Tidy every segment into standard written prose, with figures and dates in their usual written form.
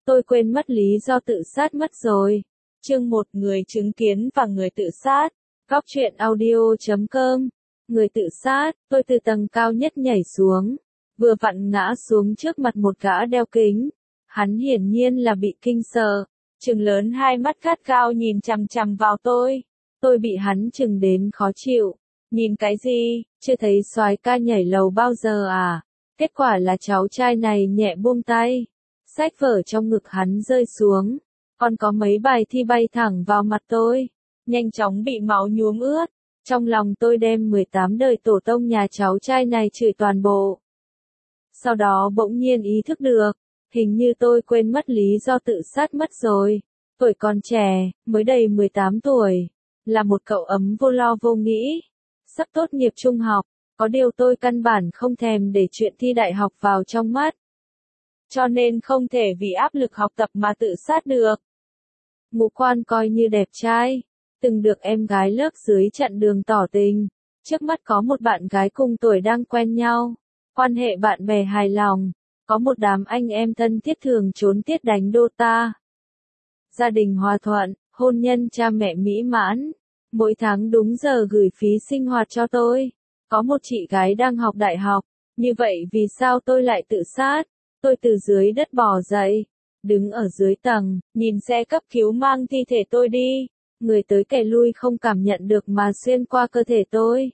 tôi quên mất lý do tự sát mất rồi. Chương 1: Người chứng kiến và người tự sát. Góc truyện audio.com. Người tự sát, tôi từ tầng cao nhất nhảy xuống, vừa vặn ngã xuống trước mặt một gã đeo kính. Hắn hiển nhiên là bị kinh sợ, trừng lớn hai mắt gắt gao nhìn chằm chằm vào tôi. Tôi bị hắn trừng đến khó chịu. Nhìn cái gì, chưa thấy soái ca nhảy lầu bao giờ à? Kết quả là cháu trai này nhẹ buông tay. Sách vở trong ngực hắn rơi xuống. Còn có mấy bài thi bay thẳng vào mặt tôi. Nhanh chóng bị máu nhuốm ướt. Trong lòng tôi đem 18 đời tổ tông nhà cháu trai này chửi toàn bộ. Sau đó bỗng nhiên ý thức được. Hình như tôi quên mất lý do tự sát mất rồi. Tuổi còn trẻ, mới đầy 18 tuổi. Là một cậu ấm vô lo vô nghĩ. Sắp tốt nghiệp trung học. Có điều tôi căn bản không thèm để chuyện thi đại học vào trong mắt. Cho nên không thể vì áp lực học tập mà tự sát được. Ngũ quan coi như đẹp trai. Từng được em gái lớp dưới chặn đường tỏ tình. Trước mắt có một bạn gái cùng tuổi đang quen nhau. Quan hệ bạn bè hài lòng. Có một đám anh em thân thiết thường trốn tiết đánh Dota. Gia đình hòa thuận, hôn nhân cha mẹ mỹ mãn. Mỗi tháng đúng giờ gửi phí sinh hoạt cho tôi. Có một chị gái đang học đại học. Như vậy vì sao tôi lại tự sát? Tôi từ dưới đất bò dậy. Đứng ở dưới tầng, nhìn xe cấp cứu mang thi thể tôi đi. Người tới kẻ lui không cảm nhận được mà xuyên qua cơ thể tôi.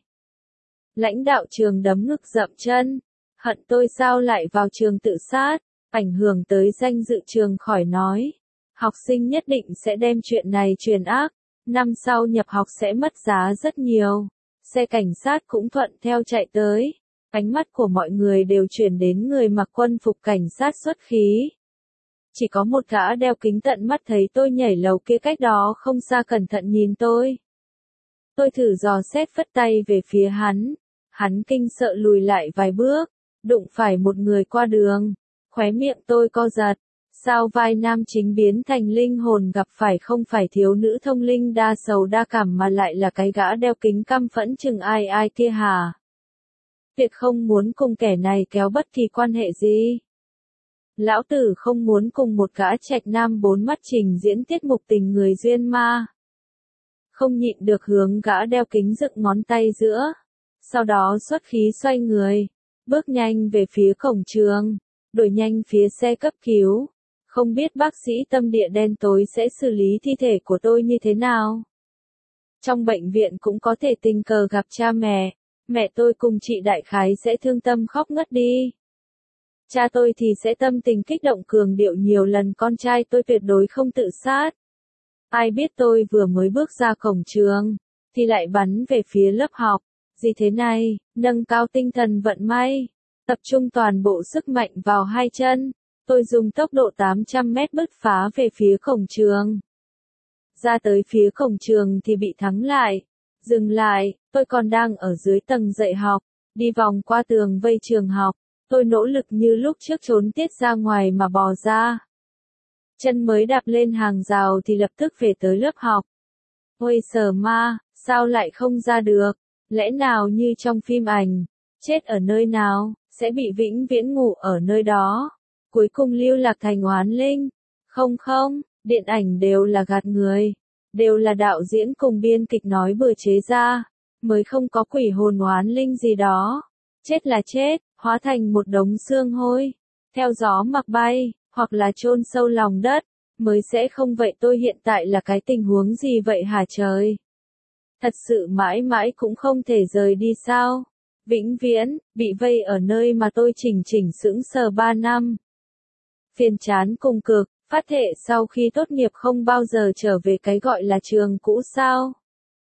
Lãnh đạo trường đấm ngực dậm chân. Hận tôi sao lại vào trường tự sát, ảnh hưởng tới danh dự trường khỏi nói. Học sinh nhất định sẽ đem chuyện này truyền ác. Năm sau nhập học sẽ mất giá rất nhiều. Xe cảnh sát cũng thuận theo chạy tới. Ánh mắt của mọi người đều chuyển đến người mặc quân phục cảnh sát xuất khí. Chỉ có một gã đeo kính tận mắt thấy tôi nhảy lầu kia cách đó không xa cẩn thận nhìn tôi. Tôi thử dò xét phất tay về phía hắn. Hắn kinh sợ lùi lại vài bước, đụng phải một người qua đường. Khóe miệng tôi co giật. Sao vai nam chính biến thành linh hồn gặp phải không phải thiếu nữ thông linh đa sầu đa cảm mà lại là cái gã đeo kính căm phẫn chừng ai ai kia hả? Việc không muốn cùng kẻ này kéo bất kỳ quan hệ gì. Lão tử không muốn cùng một gã trạch nam bốn mắt trình diễn tiết mục tình người duyên ma. Không nhịn được hướng gã đeo kính dựng ngón tay giữa. Sau đó xuất khí xoay người. Bước nhanh về phía cổng trường. Đuổi nhanh phía xe cấp cứu. Không biết bác sĩ tâm địa đen tối sẽ xử lý thi thể của tôi như thế nào. Trong bệnh viện cũng có thể tình cờ gặp cha mẹ. Mẹ tôi cùng chị đại khái sẽ thương tâm khóc ngất đi. Cha tôi thì sẽ tâm tình kích động cường điệu nhiều lần con trai tôi tuyệt đối không tự sát. Ai biết tôi vừa mới bước ra cổng trường, thì lại bắn về phía lớp học. Gì thế này, nâng cao tinh thần vận may. Tập trung toàn bộ sức mạnh vào hai chân. Tôi dùng tốc độ 800 mét bứt phá về phía cổng trường. Ra tới phía cổng trường thì bị thắng lại. Dừng lại, tôi còn đang ở dưới tầng dạy học. Đi vòng qua tường vây trường học. Tôi nỗ lực như lúc trước trốn tiết ra ngoài mà bò ra. Chân mới đạp lên hàng rào thì lập tức về tới lớp học. Ôi sờ ma, sao lại không ra được? Lẽ nào như trong phim ảnh, chết ở nơi nào, sẽ bị vĩnh viễn ngủ ở nơi đó. Cuối cùng lưu lạc thành oán linh. Không, điện ảnh đều là gạt người. Đều là đạo diễn cùng biên kịch nói bừa chế ra. Mới không có quỷ hồn oán linh gì đó. Chết là chết, hóa thành một đống xương hôi. Theo gió mặc bay, hoặc là chôn sâu lòng đất. Mới sẽ không vậy tôi hiện tại là cái tình huống gì vậy hả trời? Thật sự mãi mãi cũng không thể rời đi sao? Vĩnh viễn, bị vây ở nơi mà tôi chỉnh sững sờ 3 năm. Phiền chán cùng cực, phát thệ sau khi tốt nghiệp không bao giờ trở về cái gọi là trường cũ sao?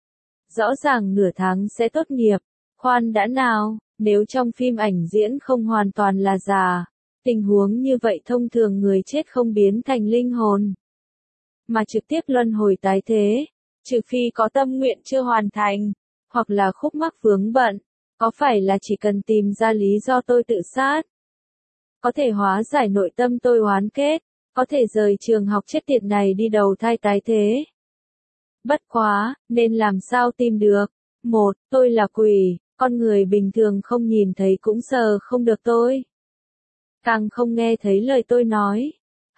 Rõ ràng nửa tháng sẽ tốt nghiệp, khoan đã nào, nếu trong phim ảnh diễn không hoàn toàn là giả, tình huống như vậy thông thường người chết không biến thành linh hồn, mà trực tiếp luân hồi tái thế, trừ phi có tâm nguyện chưa hoàn thành, hoặc là khúc mắc vướng bận, có phải là chỉ cần tìm ra lý do tôi tự sát? Có thể hóa giải nội tâm tôi oán kết, có thể rời trường học chết tiệt này đi đầu thai tái thế. Bất quá, nên làm sao tìm được? Một, tôi là quỷ, con người bình thường không nhìn thấy cũng sờ không được tôi. Càng không nghe thấy lời tôi nói.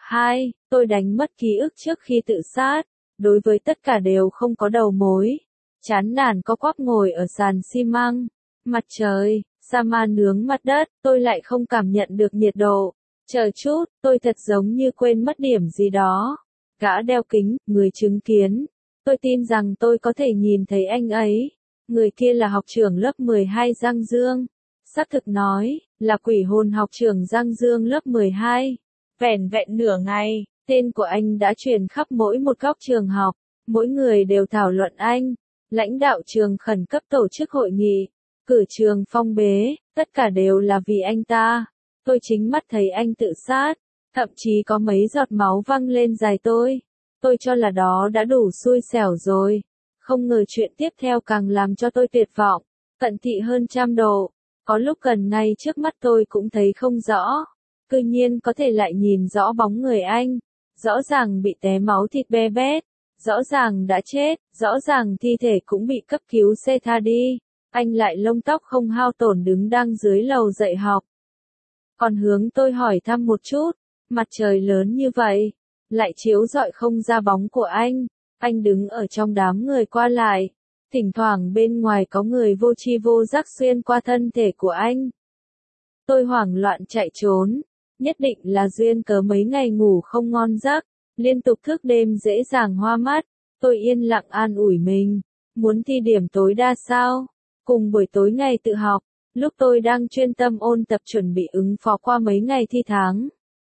2. Tôi đánh mất ký ức trước khi tự sát. Đối với tất cả đều không có đầu mối. Chán nản co quắp ngồi ở sàn xi măng. Mặt trời, sa ma nướng mặt đất, tôi lại không cảm nhận được nhiệt độ. Chờ chút, tôi thật giống như quên mất điểm gì đó. Gã đeo kính, người chứng kiến. Tôi tin rằng tôi có thể nhìn thấy anh ấy. Người kia là học trưởng lớp 12 Giang Dương. Xác thực nói, là quỷ hồn học trưởng Giang Dương lớp 12. Vẻn vẹn nửa ngày, tên của anh đã truyền khắp mỗi một góc trường học. Mỗi người đều thảo luận anh. Lãnh đạo trường khẩn cấp tổ chức hội nghị. Cử trường phong bế, tất cả đều là vì anh ta. Tôi chính mắt thấy anh tự sát. Thậm chí có mấy giọt máu văng lên giày tôi. Tôi cho là đó đã đủ xui xẻo rồi. Không ngờ chuyện tiếp theo càng làm cho tôi tuyệt vọng. Cận thị hơn 100 độ. Có lúc gần ngay trước mắt tôi cũng thấy không rõ. Cư nhiên có thể lại nhìn rõ bóng người anh. Rõ ràng bị té máu thịt be bét. Rõ ràng đã chết. Rõ ràng thi thể cũng bị cấp cứu xe tha đi. Anh lại lông tóc không hao tổn đứng đang dưới lầu dạy học. Còn hướng tôi hỏi thăm một chút. Mặt trời lớn như vậy. Lại chiếu rọi không ra bóng của anh. Anh đứng ở trong đám người qua lại. Thỉnh thoảng bên ngoài có người vô tri vô giác xuyên qua thân thể của anh. Tôi hoảng loạn chạy trốn. Nhất định là duyên cớ mấy ngày ngủ không ngon giấc. Liên tục thức đêm dễ dàng hoa mắt. Tôi yên lặng an ủi mình. Muốn thi điểm tối đa sao? Cùng buổi tối ngày tự học. Lúc tôi đang chuyên tâm ôn tập chuẩn bị ứng phó qua mấy ngày thi tháng.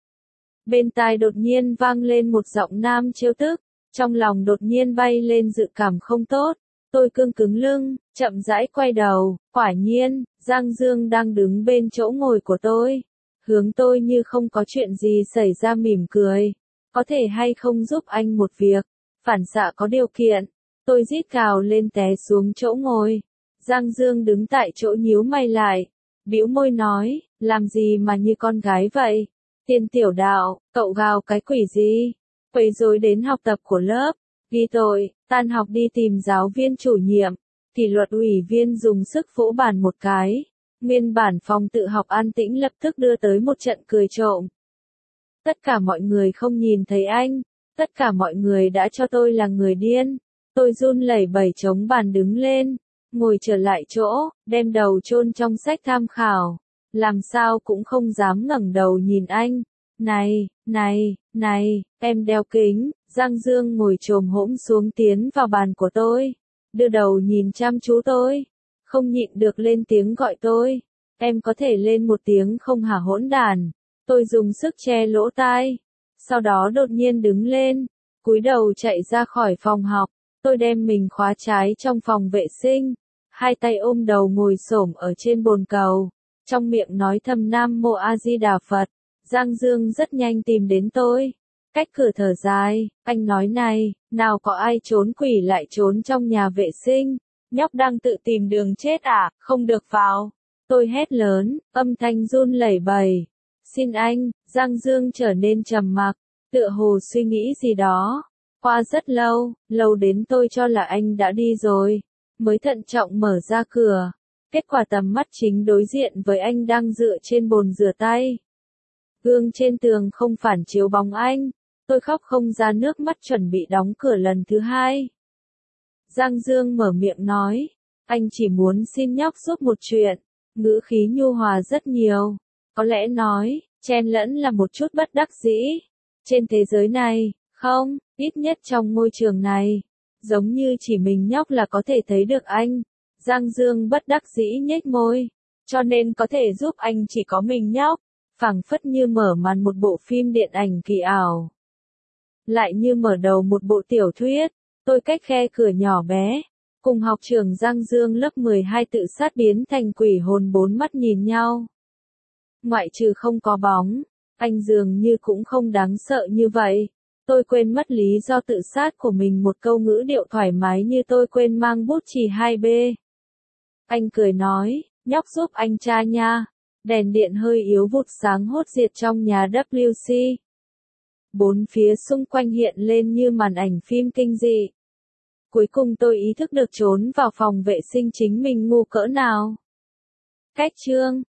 Bên tai đột nhiên vang lên một giọng nam trêu tức. Trong lòng đột nhiên bay lên dự cảm không tốt. Tôi cương cứng lưng, chậm rãi quay đầu. Quả nhiên, Giang Dương đang đứng bên chỗ ngồi của tôi. Hướng tôi như không có chuyện gì xảy ra mỉm cười. Có thể hay không giúp anh một việc. Phản xạ có điều kiện. Tôi rít gào lên té xuống chỗ ngồi. Giang Dương đứng tại chỗ nhíu mày lại. Bĩu môi nói, làm gì mà như con gái vậy? Tiên tiểu đạo, cậu gào cái quỷ gì? Quấy rối đến học tập của lớp. Ghi tội, tan học đi tìm giáo viên chủ nhiệm. Kỷ luật ủy viên dùng sức vỗ bàn một cái. Nguyên bản phòng tự học an tĩnh lập tức đưa tới một trận cười trộm. Tất cả mọi người không nhìn thấy anh. Tất cả mọi người đã cho tôi là người điên. Tôi run lẩy bẩy chống bàn đứng lên. Ngồi trở lại chỗ, đem đầu chôn trong sách tham khảo. Làm sao cũng không dám ngẩng đầu nhìn anh. Này, em đeo kính. Giang Dương ngồi chồm hổm xuống tiến vào bàn của tôi. Đưa đầu nhìn chăm chú tôi. Không nhịn được lên tiếng gọi tôi. Em có thể lên một tiếng không hả hỗn đản. Tôi dùng sức che lỗ tai. Sau đó đột nhiên đứng lên. Cúi đầu chạy ra khỏi phòng học. Tôi đem mình khóa trái trong phòng vệ sinh. Hai tay ôm đầu ngồi xổm ở trên bồn cầu. Trong miệng nói thầm Nam Mô A Di Đà Phật. Giang Dương rất nhanh tìm đến tôi. Cách cửa thở dài, anh nói này, nào có ai trốn quỷ lại trốn trong nhà vệ sinh. Nhóc đang tự tìm đường chết à, không được vào. Tôi hét lớn, âm thanh run lẩy bẩy. Xin anh, Giang Dương trở nên trầm mặc, tựa hồ suy nghĩ gì đó. Qua rất lâu, lâu đến tôi cho là anh đã đi rồi. Mới thận trọng mở ra cửa. Kết quả tầm mắt chính đối diện với anh đang dựa trên bồn rửa tay. Gương trên tường không phản chiếu bóng anh. Tôi khóc không ra nước mắt chuẩn bị đóng cửa lần thứ hai. Giang Dương mở miệng nói. Anh chỉ muốn xin nhóc giúp một chuyện. Ngữ khí nhu hòa rất nhiều. Có lẽ nói, chen lẫn là một chút bất đắc dĩ. Trên thế giới này, không, ít nhất trong môi trường này. Giống như chỉ mình nhóc là có thể thấy được anh. Giang Dương bất đắc dĩ nhếch môi. Cho nên có thể giúp anh chỉ có mình nhóc. Phảng phất như mở màn một bộ phim điện ảnh kỳ ảo. Lại như mở đầu một bộ tiểu thuyết. Tôi cách khe cửa nhỏ bé. Cùng học trưởng Giang Dương lớp 12 tự sát biến thành quỷ hồn bốn mắt nhìn nhau. Ngoại trừ không có bóng, anh dường như cũng không đáng sợ như vậy. Tôi quên mất lý do tự sát của mình một câu ngữ điệu thoải mái như tôi quên mang bút chì 2B. Anh cười nói, nhóc giúp anh tra nha. Đèn điện hơi yếu vụt sáng hốt diệt trong nhà WC. Bốn phía xung quanh hiện lên như màn ảnh phim kinh dị. Cuối cùng tôi ý thức được trốn vào phòng vệ sinh chính mình ngu cỡ nào. Cách chương